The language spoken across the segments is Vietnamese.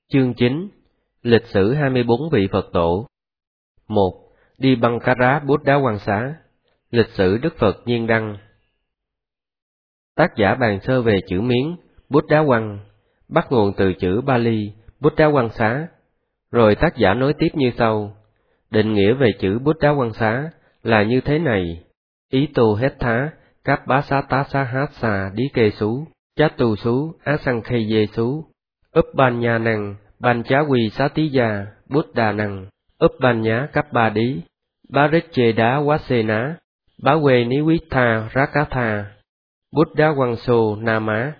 Chương 9. Lịch sử 24 vị Phật tổ. 1. Dipankara Buddha Quang Xá. Lịch sử Đức Phật Nhiên Đăng. Tác giả bàn sơ về chữ Miến Buddha Quang, bắt nguồn từ chữ Pali Buddha Quang Xá, rồi tác giả nối tiếp như sau. Định nghĩa về chữ Buddha Quang Xá là như thế này: Ý tô hết thá, cáp bá xá tá xá hát xà đi kê xú, chát tu xú, á sang khê dê xú, ấp ban nha năng, ban chá quy xá tí gia, bút đà năng, ấp ban nhá cấp ba đí, bá rích chê đá quá xê ná, bá quê ní quý tha rá cá tha, bút đá quang sô na má.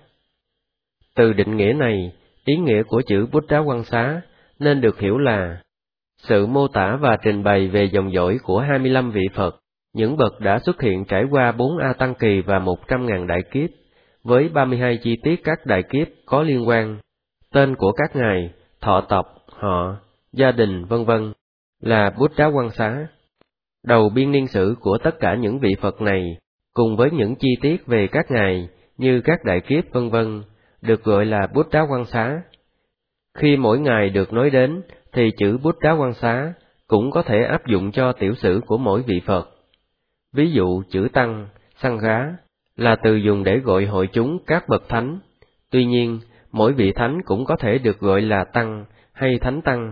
Từ định nghĩa này, ý nghĩa của chữ bút đá quang xá nên được hiểu là sự mô tả và trình bày về dòng dõi của 25 vị Phật, những bậc đã xuất hiện trải qua 4 A Tăng Kỳ và 100.000 đại kiếp, với 32 chi tiết các đại kiếp có liên quan, tên của các ngài, thọ tộc, họ, gia đình, vân vân, là Buddha Quang Xá. Đầu biên niên sử của tất cả những vị Phật này, cùng với những chi tiết về các ngài như các đại kiếp vân vân, được gọi là Buddha Quang Xá. Khi mỗi ngài được nói đến, thì chữ Buddha Quang Xá cũng có thể áp dụng cho tiểu sử của mỗi vị Phật. Ví dụ chữ Tăng, Sangha là từ dùng để gọi hội chúng các bậc thánh. Tuy nhiên, mỗi vị thánh cũng có thể được gọi là Tăng hay Thánh Tăng.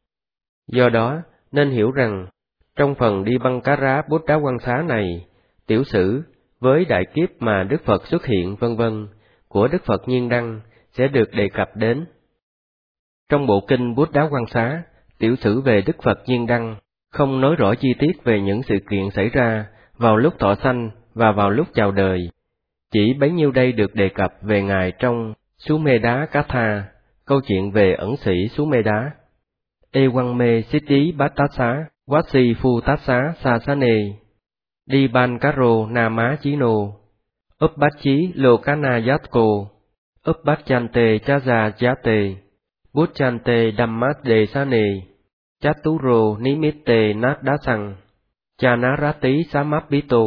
Do đó, nên hiểu rằng, trong phần Dipankara Buddha Quang Xá này, tiểu sử với đại kiếp mà Đức Phật xuất hiện vân vân của Đức Phật Nhiên Đăng sẽ được đề cập đến. Trong bộ kinh Buddha Quang Xá, tiểu sử về Đức Phật Nhiên Đăng không nói rõ chi tiết về những sự kiện xảy ra vào lúc thọ sanh và vào lúc chào đời. Chỉ bấy nhiêu đây được đề cập về ngài trong Sumedá Katha, câu chuyện về ẩn sĩ Sumedá. Ewamme mê Siddhi Bhattasa, Vasi Phu Tassa Sasane, Dipankaro Nama Chino, Uppachchi Lokana Yatko, Uppachante Chaza Jate, Buchante Dhammat Desane, Chaturo Nimitte Nadasang, Chanarati Samapito.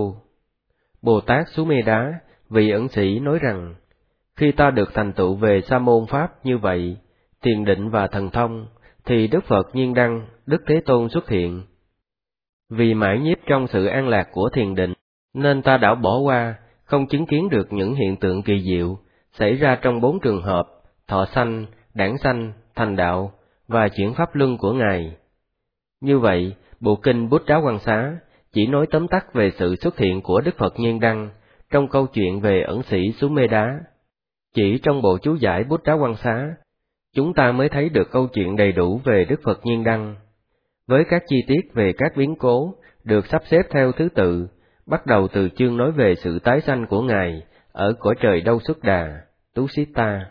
Bồ Tát Sumedá, vị ẩn sĩ nói rằng, khi ta được thành tựu về sa môn pháp như vậy, thiền định và thần thông, thì Đức Phật Nhiên Đăng, Đức Thế Tôn xuất hiện. Vì mãi nhiếp trong sự an lạc của thiền định, nên ta đảo bỏ qua, không chứng kiến được những hiện tượng kỳ diệu xảy ra trong 4 trường hợp: thọ sanh, đản sanh, thành đạo và chuyển pháp luân của ngài. Như vậy, bộ kinh Buddha Quang Xá chỉ nói tóm tắt về sự xuất hiện của Đức Phật Nhiên Đăng trong câu chuyện về ẩn sĩ Sumedá. Chỉ trong bộ chú giải Buddha Quang Xá, chúng ta mới thấy được câu chuyện đầy đủ về Đức Phật Nhiên Đăng, với các chi tiết về các biến cố được sắp xếp theo thứ tự, bắt đầu từ chương nói về sự tái sanh của ngài ở cõi trời Đâu Xuất Đà, Tushita.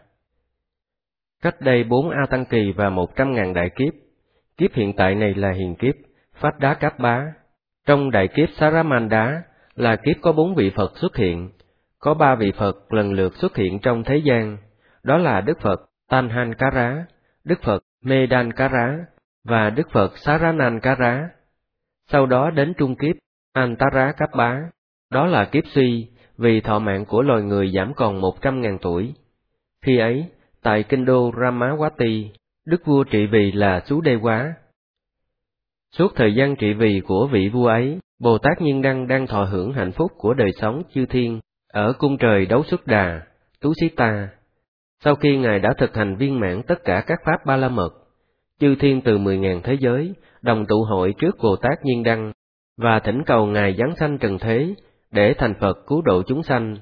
Cách đây 4 A Tăng Kỳ và 100.000 đại kiếp, kiếp hiện tại này là hiền kiếp Phát Đá Cáp Bá. Trong đại kiếp Saramanda là kiếp có 4 vị Phật xuất hiện, có 3 vị Phật lần lượt xuất hiện trong thế gian, đó là Đức Phật Tanhankara, Đức Phật Medankara và Đức Phật Saranankara. Sau đó đến trung kiếp Antara Cáp Bá, đó là kiếp suy, vì thọ mạng của loài người giảm còn 100.000 tuổi. Khi ấy, tại kinh đô Ramawati, đức vua trị vì là Sú Đê Quá. Suốt thời gian trị vì của vị vua ấy, Bồ Tát Nhiên Đăng đang thọ hưởng hạnh phúc của đời sống chư thiên ở cung trời Đấu Xuất Đà, Tushita. Sau khi ngài đã thực hành viên mãn tất cả các pháp ba la mật, chư thiên từ 10.000 thế giới đồng tụ hội trước Bồ Tát Nhiên Đăng và thỉnh cầu ngài giáng sanh trần thế để thành Phật cứu độ chúng sanh.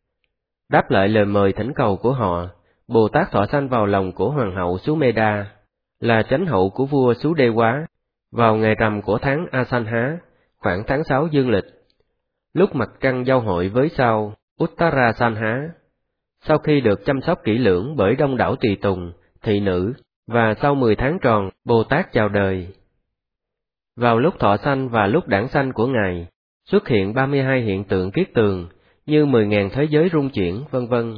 Đáp lại lời mời thỉnh cầu của họ, Bồ Tát thọ sanh vào lòng của hoàng hậu Sumedá, là chánh hậu của vua Sú Đê Quá, vào ngày rằm của tháng Asanha, khoảng tháng 6 dương lịch, lúc mặt trăng giao hội với sao Uttarasanha. Sau khi được chăm sóc kỹ lưỡng bởi đông đảo tùy tùng, thị nữ, và sau 10 tháng tròn, Bồ Tát chào đời. Vào lúc thọ sanh và lúc đản sanh của ngài, xuất hiện 32 hiện tượng kiết tường, như 10.000 thế giới rung chuyển, vân vân.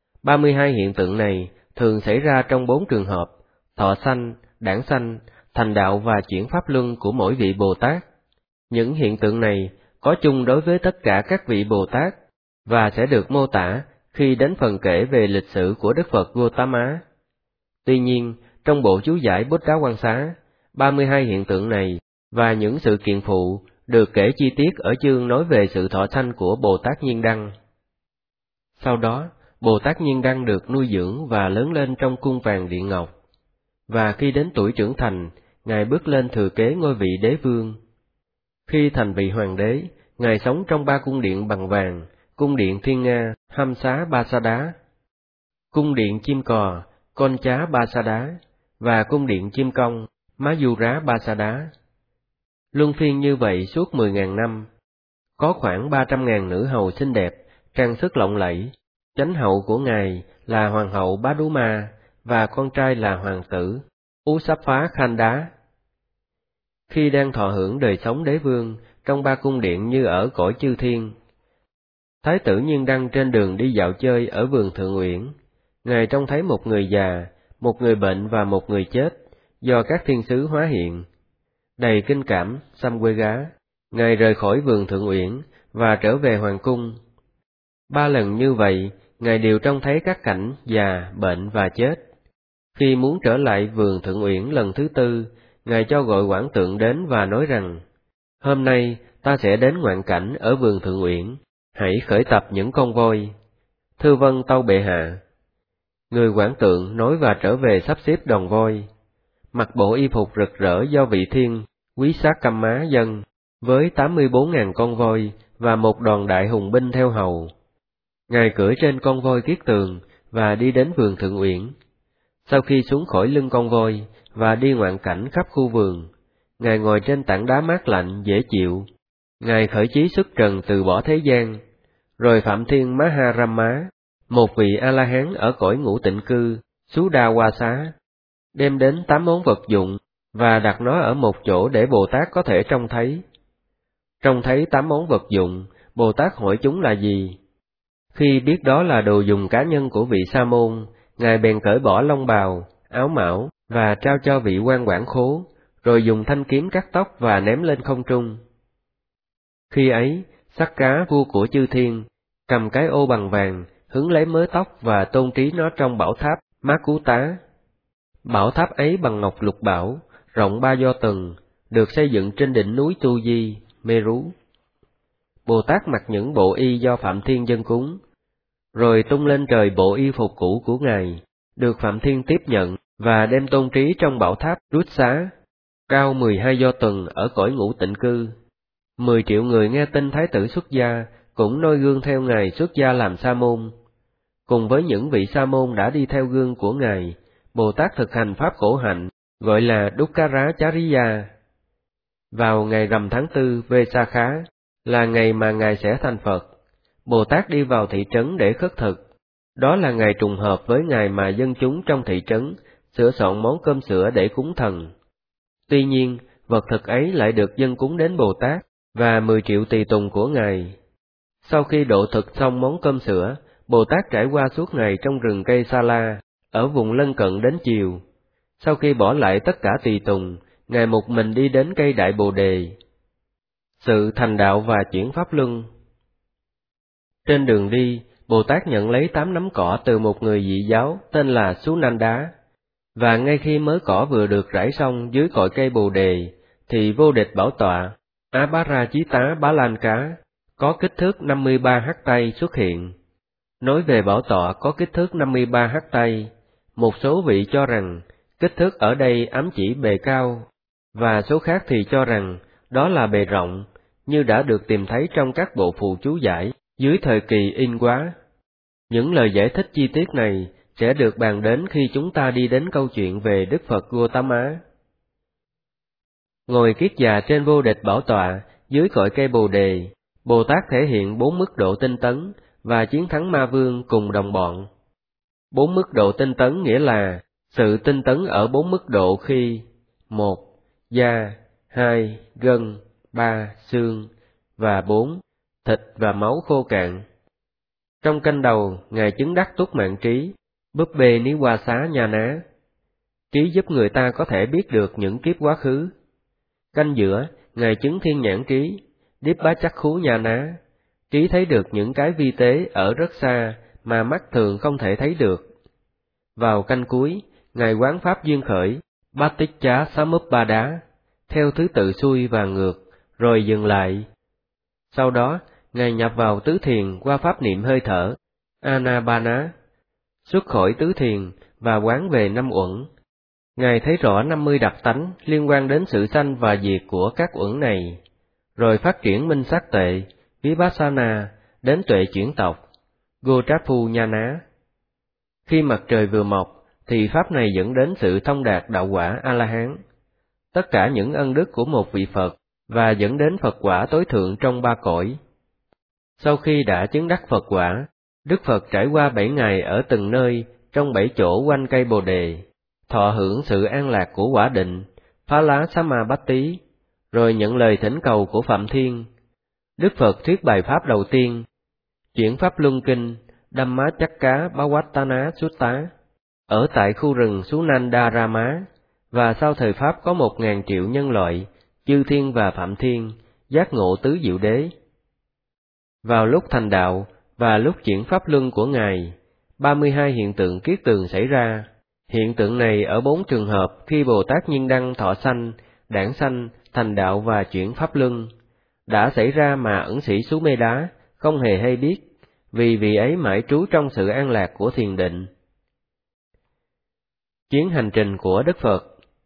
32 hiện tượng này thường xảy ra trong 4 trường hợp: thọ sanh, đản sanh, thành đạo và chuyển pháp luân của mỗi vị Bồ Tát. Những hiện tượng này có chung đối với tất cả các vị Bồ Tát, và sẽ được mô tả khi đến phần kể về lịch sử của Đức Phật Gautama. Tuy nhiên, Trong bộ chú giải Bút Đá Quan Xá, 32 hiện tượng này và những sự kiện phụ được kể chi tiết ở chương nói về sự thọ sanh của Bồ Tát Nhiên Đăng. Sau đó, Bồ Tát Nhiên Đăng được nuôi dưỡng và lớn lên trong cung vàng điện ngọc, và khi đến tuổi trưởng thành, Ngài bước lên thừa kế ngôi vị đế vương. Khi thành vị hoàng đế, Ngài sống trong 3 cung điện bằng vàng, cung điện Thiên Nga, Hamsa Ba Sa Đá, cung điện Chim Cò, Con Chá Ba Sa Đá, và cung điện Chim Công, Má Du Rá Ba Sa Đá. Luân phiên như vậy suốt 10.000 năm. Có khoảng 300.000 nữ hầu xinh đẹp, trang sức lộng lẫy. Chánh hậu của Ngài là Hoàng hậu Bá Đú Ma, và con trai là Hoàng tử Usapha Khan Đá. Khi đang thọ hưởng đời sống đế vương trong 3 cung điện như ở cõi chư thiên, Thái tử Nhiên Đăng trên đường đi dạo chơi ở vườn Thượng Uyển, Ngài trông thấy một người già, một người bệnh và một người chết, do các thiên sứ hóa hiện. Đầy kinh cảm, xăm quê gá, Ngài rời khỏi vườn Thượng Uyển và trở về hoàng cung. 3 lần như vậy, Ngài đều trông thấy các cảnh già, bệnh và chết. Khi muốn trở lại vườn Thượng Uyển lần thứ 4, Ngài cho gọi quản tượng đến và nói rằng: "Hôm nay ta sẽ đến ngoạn cảnh ở vườn Thượng Uyển, hãy khởi tập những con voi." "Thưa vâng, tâu bệ hạ." Người quản tượng nói và trở về sắp xếp đoàn voi. Mặc bộ y phục rực rỡ do vị thiên, quý sát căm má dân, với 84.000 con voi và một đoàn đại hùng binh theo hầu. Ngài cưỡi trên con voi kiết tường và đi đến vườn Thượng Uyển. Sau khi xuống khỏi lưng con voi và đi ngoạn cảnh khắp khu vườn, Ngài ngồi trên tảng đá mát lạnh dễ chịu. Ngài khởi chí xuất trần từ bỏ thế gian, rồi Phạm Thiên Maharama, một vị A-la-hán ở cõi ngũ tịnh cư, Suda Hoa Xá, đem đến 8 món vật dụng và đặt nó ở một chỗ để Bồ Tát có thể trông thấy. Trông thấy 8 món vật dụng, Bồ Tát hỏi chúng là gì. Khi biết đó là đồ dùng cá nhân của vị Sa môn, Ngài bèn cởi bỏ long bào, áo mão và trao cho vị quan quản khố, rồi dùng thanh kiếm cắt tóc và ném lên không trung. Khi ấy, Sắc Cá vua của chư thiên cầm cái ô bằng vàng, hứng lấy mớ tóc và tôn trí nó trong bảo tháp Má Cú Tá. Bảo tháp ấy bằng ngọc lục bảo, rộng 3 do tầng, được xây dựng trên đỉnh núi Tu Di, Meru. Bồ Tát mặc những bộ y do Phạm Thiên dâng cúng, rồi tung lên trời bộ y phục cũ của Ngài, được Phạm Thiên tiếp nhận và đem tôn trí trong bảo tháp Rút Xá, cao 12 do tầng ở cõi ngũ tịnh cư. 10 triệu người nghe tin Thái tử xuất gia, cũng noi gương theo Ngài xuất gia làm Sa môn. Cùng với những vị Sa môn đã đi theo gương của Ngài, Bồ Tát thực hành pháp khổ hạnh, gọi là Dukkara Chariya. Vào ngày rằm tháng 4 Vesakha, là ngày mà Ngài sẽ thành Phật, Bồ Tát đi vào thị trấn để khất thực. Đó là ngày trùng hợp với ngày mà dân chúng trong thị trấn sửa soạn món cơm sữa để cúng thần. Tuy nhiên, vật thực ấy lại được dâng cúng đến Bồ Tát và 10 triệu tùy tùng của Ngài. Sau khi độ thực xong món cơm sữa, Bồ Tát trải qua suốt ngày trong rừng cây Sa La, ở vùng lân cận đến chiều. Sau khi bỏ lại tất cả tùy tùng, Ngài một mình đi đến cây Đại Bồ Đề. Sự thành đạo và chuyển pháp luân. Trên đường đi, Bồ Tát nhận lấy 8 nắm cỏ từ một người dị giáo tên là Sunanda, và ngay khi mớ cỏ vừa được rải xong dưới cội cây Bồ Đề, thì vô địch bảo tọa Abharajitta Bá Lan Cá có kích thước 53 hắc tay xuất hiện. Nói về bảo tọa có kích thước 53 hắc tay, một số vị cho rằng kích thước ở đây ám chỉ bề cao, và số khác thì cho rằng đó là bề rộng, như đã được tìm thấy trong các bộ phù chú giải dưới thời kỳ In Quá. Những lời giải thích chi tiết này sẽ được bàn đến khi chúng ta đi đến câu chuyện về Đức Phật Gautama. Ngồi kiết già trên vô địch bảo tọa dưới cội cây Bồ Đề, Bồ Tát thể hiện 4 mức độ tinh tấn và chiến thắng ma vương cùng đồng bọn. 4 mức độ tinh tấn nghĩa là sự tinh tấn ở 4 mức độ khi: 1. Da, 2. Gân, 3. Xương, và 4. Thịt và máu khô cạn. Trong canh đầu, Ngài chứng đắc túc mạng trí, búp bê ní hoa xá nha ná. Trí giúp người ta có thể biết được những kiếp quá khứ. Canh giữa, Ngài chứng thiên nhãn trí, điếp bá chắc khú nha ná. Trí thấy được những cái vi tế ở rất xa mà mắt thường không thể thấy được. Vào canh cuối, Ngài quán pháp duyên khởi, Bhatticca Samuppada, theo thứ tự xuôi và ngược, rồi dừng lại. Sau đó, Ngài nhập vào tứ thiền qua pháp niệm hơi thở, Anapana, xuất khỏi tứ thiền và quán về 5 uẩn. Ngài thấy rõ 50 đặc tánh liên quan đến sự sanh và diệt của các uẩn này, rồi phát triển minh sát tuệ, Vipassana, đến tuệ chuyển tộc, Gotapu Nhana. Khi mặt trời vừa mọc, thì pháp này dẫn đến sự thông đạt đạo quả A-la-hán, tất cả những ân đức của một vị Phật, và dẫn đến Phật quả tối thượng trong 3 cõi. Sau khi đã chứng đắc Phật quả, Đức Phật trải qua 7 ngày ở từng nơi trong 7 chỗ quanh cây Bồ Đề, thọ hưởng sự an lạc của quả định, Phala Samapatti, rồi nhận lời thỉnh cầu của Phạm Thiên. Đức Phật thuyết bài pháp đầu tiên, Chuyển Pháp Luân Kinh, Dhammachakka Bhavatana Sutta, ở tại khu rừng Sunandarama, và sau thời Pháp có 1.000 triệu nhân loại, chư thiên và Phạm Thiên, giác ngộ tứ diệu đế. Vào lúc thành đạo và lúc chuyển Pháp Luân của Ngài, 32 hiện tượng kiết tường xảy ra. Hiện tượng này ở 4 trường hợp khi Bồ Tát Nhiên Đăng thọ sanh, đản sanh, thành đạo và chuyển Pháp Luân, đã xảy ra mà ẩn sĩ Sumedá không hề hay biết, vì vị ấy mãi trú trong sự an lạc của thiền định. Chuyến hành trình của Đức Phật.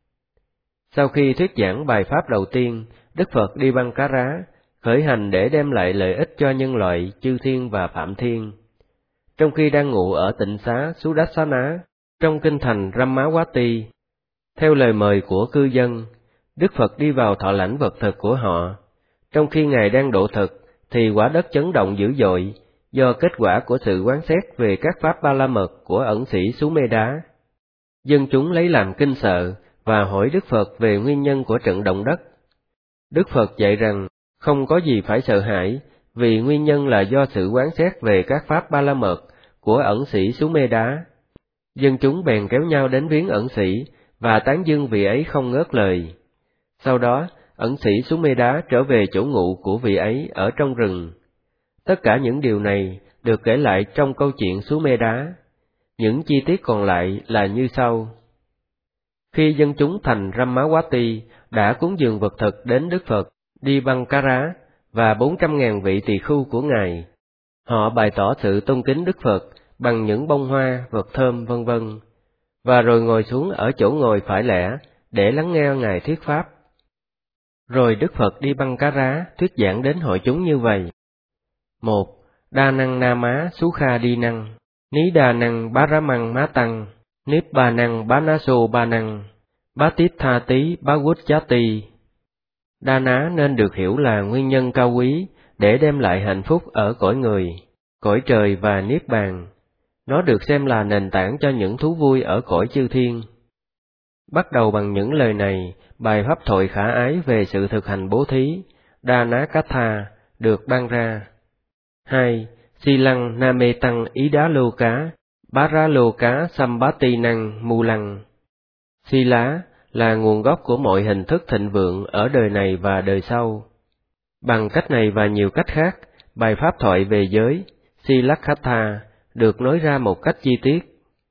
Sau khi thuyết giảng bài pháp đầu tiên, Đức Phật đi Bankara, khởi hành để đem lại lợi ích cho nhân loại, chư thiên và Phạm Thiên. Trong khi đang ngụ ở tịnh xá Sudassana, trong kinh thành Rammawati, theo lời mời của cư dân, Đức Phật đi vào thọ lãnh vật thực của họ. Trong khi Ngài đang độ thực, thì quả đất chấn động dữ dội, do kết quả của sự quán xét về các pháp ba la mật của ẩn sĩ Sumedá. Dân chúng lấy làm kinh sợ và hỏi Đức Phật về nguyên nhân của trận động đất. Đức Phật dạy rằng không có gì phải sợ hãi, vì nguyên nhân là do sự quán xét về các pháp ba la mật của ẩn sĩ Sumedá. Dân chúng bèn kéo nhau đến viếng ẩn sĩ và tán dương vị ấy không ngớt lời. Sau đó, ẩn sĩ Sumedá trở về chỗ ngụ của vị ấy ở trong rừng. Tất cả những điều này được kể lại trong câu chuyện Sumedá. Những chi tiết còn lại là như sau. Khi dân chúng thành Rammawati đã cúng dường vật thực đến Đức Phật, đi Bankara và 400.000 vị tỳ khưu của Ngài, họ bày tỏ sự tôn kính Đức Phật bằng những bông hoa, vật thơm vân vân, và rồi ngồi xuống ở chỗ ngồi phải lẻ để lắng nghe Ngài thuyết pháp. Rồi Đức Phật đi Bankara thuyết giảng đến hội chúng như vậy. 1. Đa năng na má sú kha đi năng, ní đa năng bá rá măng má tăng, níp ba năng bá ná sô ba năng, bá tít tha tí bá quýt chá ti. Đa ná nên được hiểu là nguyên nhân cao quý để đem lại hạnh phúc ở cõi người, cõi trời và niết bàn. Nó được xem là nền tảng cho những thú vui ở cõi chư thiên. Bắt đầu bằng những lời này, bài pháp thoại khả ái về sự thực hành bố thí, Đa Ná Katha, được ban ra. 2. Si lăng na mê tăng ý đá lô cá, bá rá lô cá sambati năng mu lăng. Si lá là nguồn gốc của mọi hình thức thịnh vượng ở đời này và đời sau. Bằng cách này và nhiều cách khác, bài pháp thoại về giới, Silakhatha, được nói ra một cách chi tiết.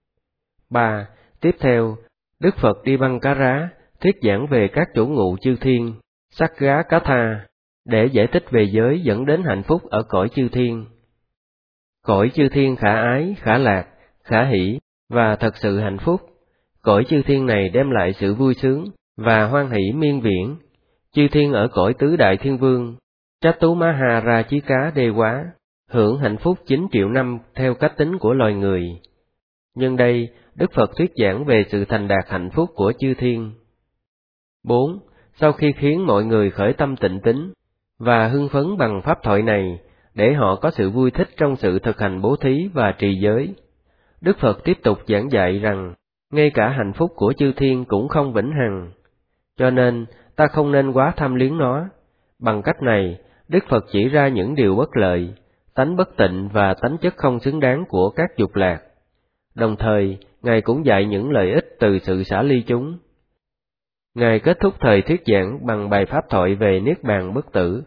3. Tiếp theo, Đức Phật đi Bankara thuyết giảng về các chỗ ngụ chư thiên, Sakya Katha, để giải thích về giới dẫn đến hạnh phúc ở cõi chư thiên. Cõi chư thiên khả ái, khả lạc, khả hỷ và thật sự hạnh phúc. Cõi chư thiên này đem lại sự vui sướng và hoan hỷ miên viễn. Chư thiên ở cõi tứ đại thiên vương, Chattuma Ra Chí Cá Đê Quá, hưởng hạnh phúc 9 triệu năm theo cách tính của loài người. Nhân đây, Đức Phật thuyết giảng về sự thành đạt hạnh phúc của chư thiên. 4. Sau khi khiến mọi người khởi tâm tịnh tín và hưng phấn bằng pháp thoại này, để họ có sự vui thích trong sự thực hành bố thí và trì giới, Đức Phật tiếp tục giảng dạy rằng, ngay cả hạnh phúc của chư thiên cũng không vĩnh hằng, cho nên ta không nên quá tham luyến nó. Bằng cách này, Đức Phật chỉ ra những điều bất lợi, tánh bất tịnh và tánh chất không xứng đáng của các dục lạc. Đồng thời, Ngài cũng dạy những lợi ích từ sự xả ly chúng. Ngài kết thúc thời thuyết giảng bằng bài pháp thoại về Niết Bàn bất tử.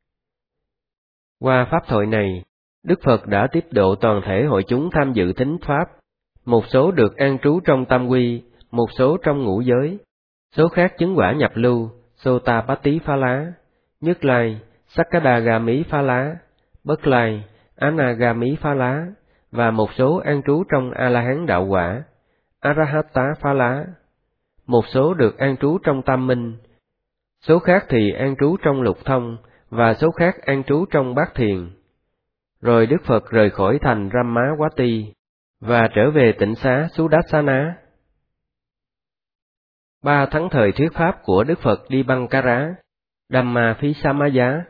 Qua pháp thoại này, Đức Phật đã tiếp độ toàn thể hội chúng tham dự thính pháp. Một số được an trú trong tam quy, một số trong ngũ giới, số khác chứng quả nhập lưu, Sotapatiphala, Nhất Lai, Sakadagami Phala, Bất Lai, Anagami Phala, và một số an trú trong A-la-hán đạo quả, Arahata Phala. Một số được an trú trong tam minh, số khác thì an trú trong lục thông, và số khác an trú trong bát thiền. Rồi Đức Phật rời khỏi thành Rammawati, và trở về tỉnh xá Sudassana. 3 tháng thời thuyết pháp của Đức Phật Dipankara, Dhammaphisamaya.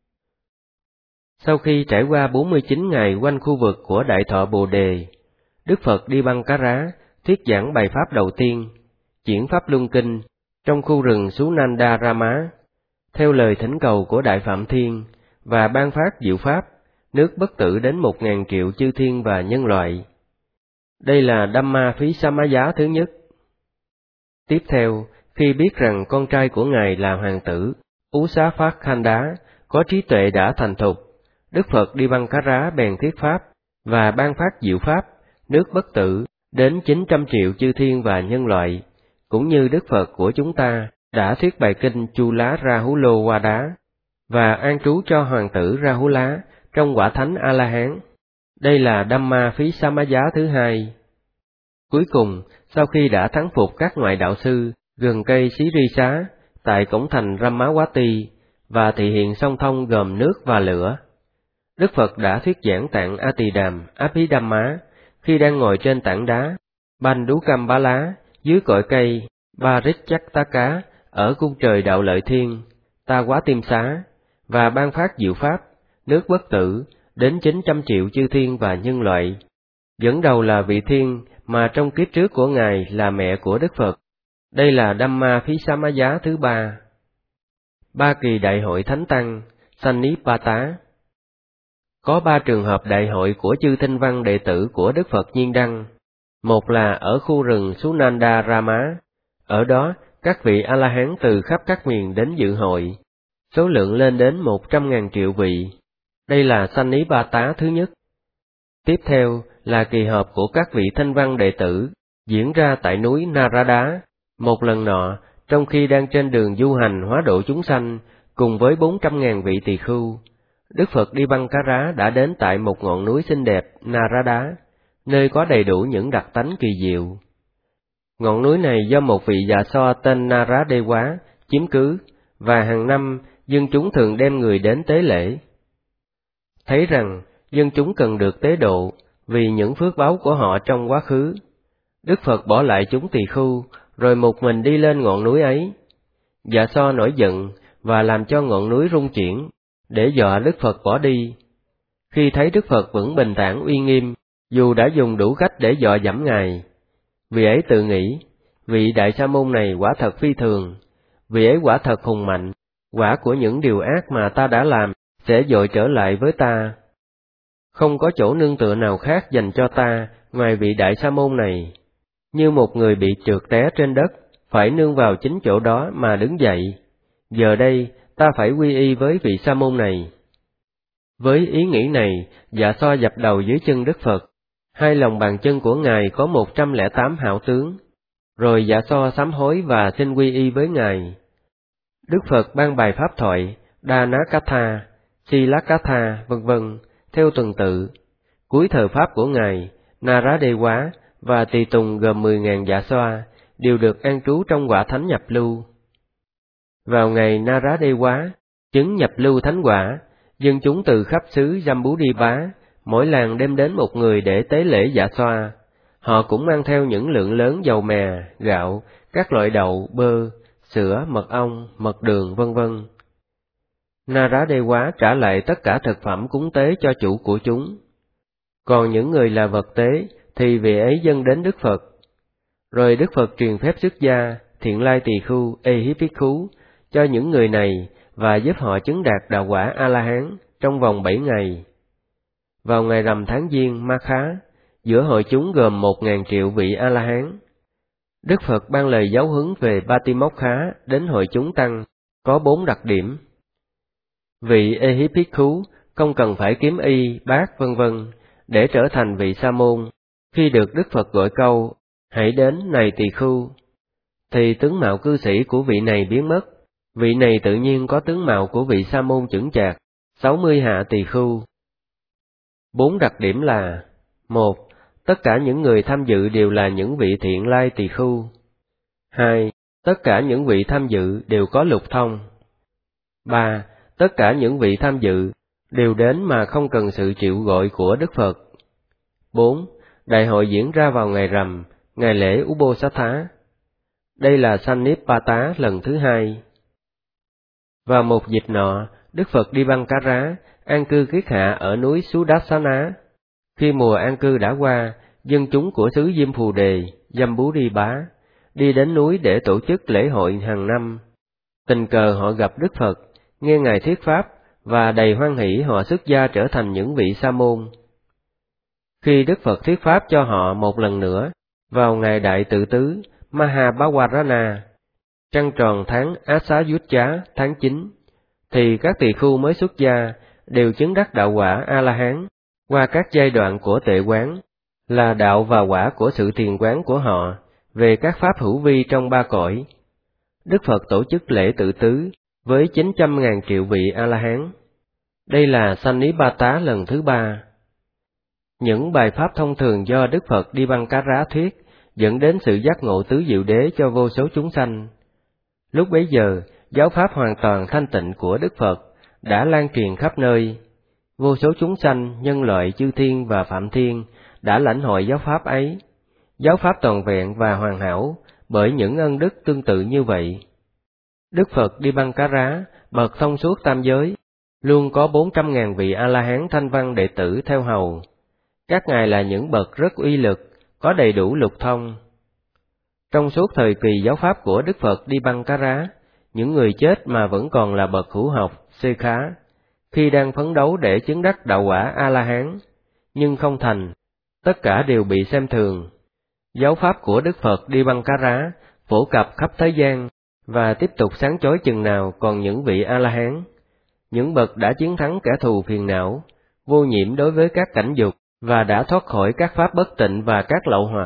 Sau khi trải qua 49 ngày quanh khu vực của Đại Thọ Bồ Đề, Đức Phật Dipankara thuyết giảng bài pháp đầu tiên, Chuyển Pháp Luân Kinh, trong khu rừng Sunandarama, theo lời thỉnh cầu của Đại Phạm Thiên, và ban phát diệu pháp, nước bất tử đến 1.000 triệu chư thiên và nhân loại. Đây là Dhammaphisamaya thứ nhất. Tiếp theo, khi biết rằng con trai của Ngài là hoàng tử Usaphakkhanda có trí tuệ đã thành thục, Đức Phật Dipankara bèn thuyết pháp và ban phát diệu pháp, nước bất tử, đến 900 triệu chư thiên và nhân loại, cũng như Đức Phật của chúng ta đã thuyết bài kinh Chula Rahulowada và an trú cho hoàng tử Rahula trong quả thánh A-la-hán. Đây là Dhammaphisamaya thứ hai. Cuối cùng, sau khi đã thắng phục các ngoại đạo sư gần cây Sirisa tại cổng thành Rammawati và thị hiện song thông gồm nước và lửa, Đức Phật đã thuyết giảng tạng A Tỳ Đàm Abhidhamma khi đang ngồi trên tảng đá Bandukambala dưới cội cây Parichattaka ở cung trời đạo lợi thiên Tawatimsa, và ban phát diệu pháp, nước bất tử, đến 900 triệu chư thiên và nhân loại. Dẫn đầu là vị thiên mà trong kiếp trước của Ngài là mẹ của Đức Phật. Đây là Dhammaphisamaya thứ ba. 3 kỳ đại hội thánh tăng, Sannipata. Có 3 trường hợp đại hội của chư tinh văn đệ tử của Đức Phật Nhiên Đăng. Một là ở khu rừng Sunandarama, ở đó các vị A-la-hán từ khắp các miền đến dự hội, số lượng lên đến 100.000 triệu vị. Đây là Sannipata thứ nhất. Tiếp theo là kỳ họp của các vị thanh văn đệ tử, diễn ra tại núi Narada. Một lần nọ, trong khi đang trên đường du hành hóa độ chúng sanh, cùng với 400.000 vị tỳ khưu, Đức Phật Dipankara đã đến tại một ngọn núi xinh đẹp Narada, nơi có đầy đủ những đặc tánh kỳ diệu. Ngọn núi này do một vị già so tên Naradewa chiếm cứ, và hàng năm dân chúng thường đem người đến tế lễ. Thấy rằng dân chúng cần được tế độ vì những phước báu của họ trong quá khứ, Đức Phật bỏ lại chúng tỳ khưu, rồi một mình đi lên ngọn núi ấy. Dạ so nổi giận và làm cho ngọn núi rung chuyển, để dọa Đức Phật bỏ đi. Khi thấy Đức Phật vẫn bình thản uy nghiêm, dù đã dùng đủ cách để dọa dẫm Ngài, vị ấy tự nghĩ, vị Đại Sa môn này quả thật phi thường, vị ấy quả thật hùng mạnh, quả của những điều ác mà ta đã làm sẽ dội trở lại với ta. Không có chỗ nương tựa nào khác dành cho ta ngoài vị Đại Sa môn này. Như một người bị trượt té trên đất, phải nương vào chính chỗ đó mà đứng dậy. Giờ đây, ta phải quy y với vị Sa môn này. Với ý nghĩ này, Dạ so dập đầu dưới chân Đức Phật. Hai lòng bàn chân của Ngài có 108 hảo tướng. Rồi Dạ so sám hối và xin quy y với Ngài. Đức Phật ban bài pháp thoại, Dhanakatha, Silakatha, vân vân, theo tuần tự. Cuối thời pháp của Ngài, Naradewa và tỳ tùng gồm 10.000 dạ xoa đều được an trú trong quả thánh nhập lưu. Vào ngày Naradewa chứng nhập lưu thánh quả, dân chúng từ khắp xứ Jambudvipa mỗi làng đem đến một người để tế lễ dạ xoa. Họ cũng mang theo những lượng lớn dầu mè, gạo, các loại đậu, bơ, sữa, mật ong, mật đường, vân vân. Naradewa trả lại tất cả thực phẩm cúng tế cho chủ của chúng. Còn những người là vật tế thì vị ấy dâng đến Đức Phật. Rồi Đức Phật truyền phép xuất gia, Thiện Lai Tỳ Khưu, Ehipikkhú cho những người này và giúp họ chứng đạt đạo quả A-la-hán trong vòng 7 ngày. Vào ngày rằm tháng Giêng Makha, giữa hội chúng gồm 1.000 triệu vị A-la-hán, Đức Phật ban lời giáo huấn về Patimokkha đến hội chúng tăng, có 4 đặc điểm. Vị Ehipikkhú không cần phải kiếm y, bát vân vân để trở thành vị sa môn. Khi được Đức Phật gọi câu Hãy đến, này tỳ khưu. Thì tướng mạo cư sĩ của vị này biến mất, vị này tự nhiên có tướng mạo của vị sa môn chững chạc, 60 hạ tỳ khưu. 4 đặc điểm là: 1. Tất cả những người tham dự đều là những vị thiện lai tỳ khưu. 2. Tất cả những vị tham dự đều có lục thông. 3. Tất cả những vị tham dự đều đến mà không cần sự triệu gọi của Đức Phật. 4. Đại hội diễn ra vào ngày rằm, ngày lễ Ubosatha. Đây là Sannipata lần thứ 2. Vào một dịp nọ, Đức Phật Dipankara an cư kiết hạ ở núi Sudassana. Khi mùa an cư đã qua, dân chúng của xứ Diêm Phù Đề, Damburi Bá, đi đến núi để tổ chức lễ hội hàng năm. Tình cờ họ gặp Đức Phật, nghe Ngài thuyết pháp, và đầy hoan hỷ họ xuất gia trở thành những vị sa môn. Khi Đức Phật thuyết pháp cho họ một lần nữa, vào ngày Đại Tự Tứ, Mahabhawarana, trăng tròn tháng Asayuja tháng 9, thì các tỳ khưu mới xuất gia đều chứng đắc đạo quả A-la-hán qua các giai đoạn của tuệ quán, là đạo và quả của sự thiền quán của họ về các pháp hữu vi trong 3 cõi. Đức Phật tổ chức lễ tự tứ với 900.000 triệu vị A-la-hán. Đây là Sannipata lần thứ 3. Những bài pháp thông thường do Đức Phật Dipankara thuyết dẫn đến sự giác ngộ tứ diệu đế cho vô số chúng sanh. Lúc bấy giờ, giáo pháp hoàn toàn thanh tịnh của Đức Phật đã lan truyền khắp nơi. Vô số chúng sanh, nhân loại, chư thiên và phạm thiên đã lãnh hội giáo pháp ấy. Giáo pháp toàn vẹn và hoàn hảo bởi những ân đức tương tự như vậy. Đức Phật Dipankara bậc thông suốt tam giới, luôn có 400.000 vị A-la-hán thanh văn đệ tử theo hầu. Các ngài là những bậc rất uy lực, có đầy đủ lục thông. Trong suốt thời kỳ giáo pháp của Đức Phật Dipankara, những người chết mà vẫn còn là bậc hữu học, xê khá, khi đang phấn đấu để chứng đắc đạo quả A-la-hán, nhưng không thành, tất cả đều bị xem thường. Giáo pháp của Đức Phật Dipankara phổ cập khắp thế gian và tiếp tục sáng chói chừng nào còn những vị A-la-hán, những bậc đã chiến thắng kẻ thù phiền não, vô nhiễm đối với các cảnh dục và đã thoát khỏi các pháp bất tịnh và các lậu hoặc.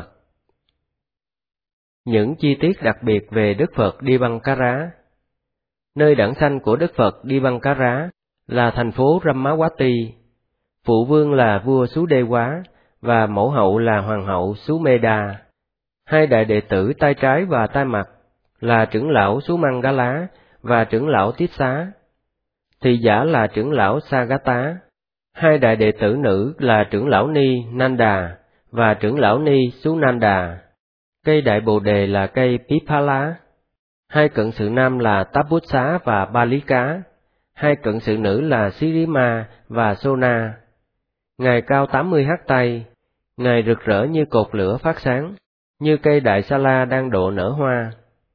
Những chi tiết đặc biệt về Đức Phật Dipankara. Nơi đản sanh của Đức Phật Dipankara là thành phố Ramawati. Phụ vương là vua Sudewa và mẫu hậu là hoàng hậu Sumeda. Hai đại đệ tử tay trái và tay mặt là trưởng lão Sumangala và trưởng lão Tiết Xá. Thị giả là trưởng lão Sagata. Hai đại đệ tử nữ là trưởng lão Ni Nanda và trưởng lão Ni Sunanda. Cây đại bồ đề là cây Pipala. Hai cận sự nam là Tapussa và Balika. Hai cận sự nữ là Sirima và Sona. Ngài cao 80 hắt tay. Ngài rực rỡ như cột lửa phát sáng, như cây đại sa la đang độ nở hoa.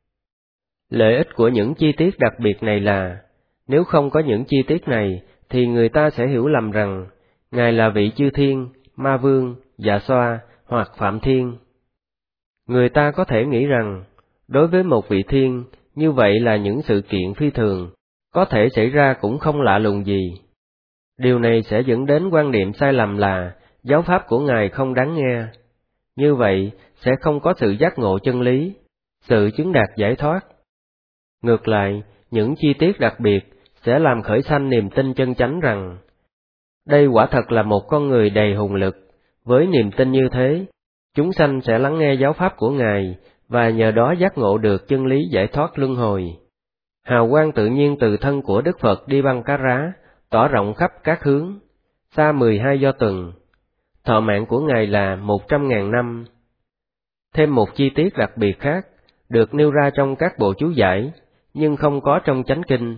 Lợi ích của những chi tiết đặc biệt này là, nếu không có những chi tiết này, thì người ta sẽ hiểu lầm rằng Ngài là vị chư thiên, ma vương, dạ xoa hoặc phạm thiên. Người ta có thể nghĩ rằng, đối với một vị thiên, như vậy là những sự kiện phi thường, có thể xảy ra cũng không lạ lùng gì. Điều này sẽ dẫn đến quan niệm sai lầm là giáo pháp của Ngài không đáng nghe. Như vậy, sẽ không có sự giác ngộ chân lý, sự chứng đạt giải thoát. Ngược lại, những chi tiết đặc biệt sẽ làm khởi sanh niềm tin chân chánh rằng, đây quả thật là một con người đầy hùng lực. Với niềm tin như thế, chúng sanh sẽ lắng nghe giáo pháp của Ngài và nhờ đó giác ngộ được chân lý giải thoát luân hồi. Hào quang tự nhiên từ thân của Đức Phật Dipankara tỏ rộng khắp các hướng, xa 12 do tuần. Thọ mạng của Ngài là 100.000 năm. Thêm một chi tiết đặc biệt khác, được nêu ra trong các bộ chú giải, nhưng không có trong chánh kinh.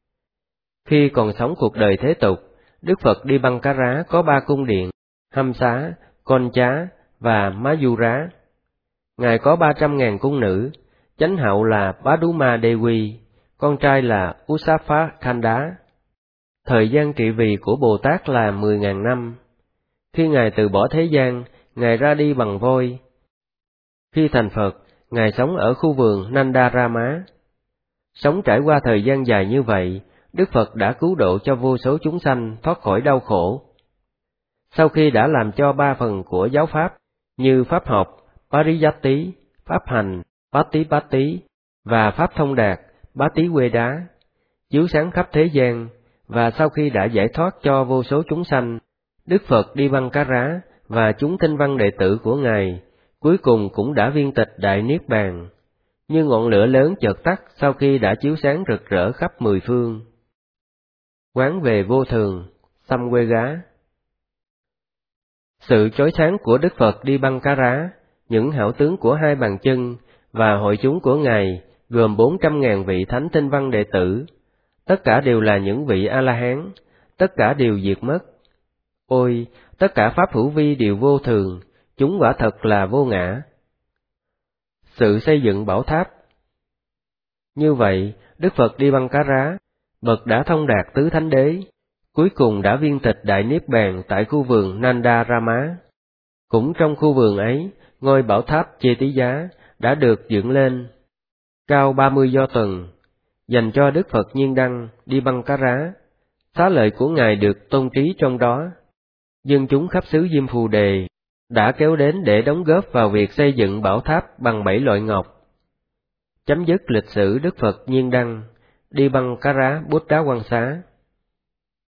Khi còn sống cuộc đời thế tục, Đức Phật Dipankara có 3 cung điện, Hamsa, Koncha và Mayura. Ngài có 300.000 cung nữ, chánh hậu là Paduma Devi, con trai là Usapa Khanda. Thời gian trị vì của Bồ Tát là 10.000 năm. Khi Ngài từ bỏ thế gian, Ngài ra đi bằng voi. Khi thành Phật, Ngài sống ở khu vườn Nandarama. Sống trải qua thời gian dài như vậy, Đức Phật đã cứu độ cho vô số chúng sanh thoát khỏi đau khổ. Sau khi đã làm cho 3 phần của giáo pháp, như pháp học, Pariyatti, pháp hành, Patipatti và pháp thông đạt, Bati Quê Đá, chiếu sáng khắp thế gian, và sau khi đã giải thoát cho vô số chúng sanh, Đức Phật Dipankara và chúng tinh văn đệ tử của Ngài cuối cùng cũng đã viên tịch Đại Niết Bàn, như ngọn lửa lớn chợt tắt sau khi đã chiếu sáng rực rỡ khắp mười phương. Quán về vô thường, Samvega. Sự chói sáng của Đức Phật Dipankara, những hảo tướng của hai bàn chân và hội chúng của Ngài gồm 400.000 vị thánh tinh văn đệ tử, tất cả đều là những vị A-la-hán, tất cả đều diệt mất. Ôi, tất cả pháp hữu vi đều vô thường, chúng quả thật là vô ngã. Sự xây dựng bảo tháp. Như vậy, Đức Phật Dipankara, bậc đã thông đạt tứ thánh đế, cuối cùng đã viên tịch Đại Niết Bàn tại khu vườn Nandarama. Cũng trong khu vườn ấy, ngôi bảo tháp Chê Tí Giá đã được dựng lên, cao 30 do tuần, dành cho Đức Phật Nhiên Đăng Dipankara. Xá lợi của Ngài được tôn trí trong đó. Dân chúng khắp xứ Diêm Phù Đề đã kéo đến để đóng góp vào việc xây dựng bảo tháp bằng 7 loại ngọc. Chấm dứt lịch sử Đức Phật Nhiên Đăng Dipankara Buddha Quang Xá.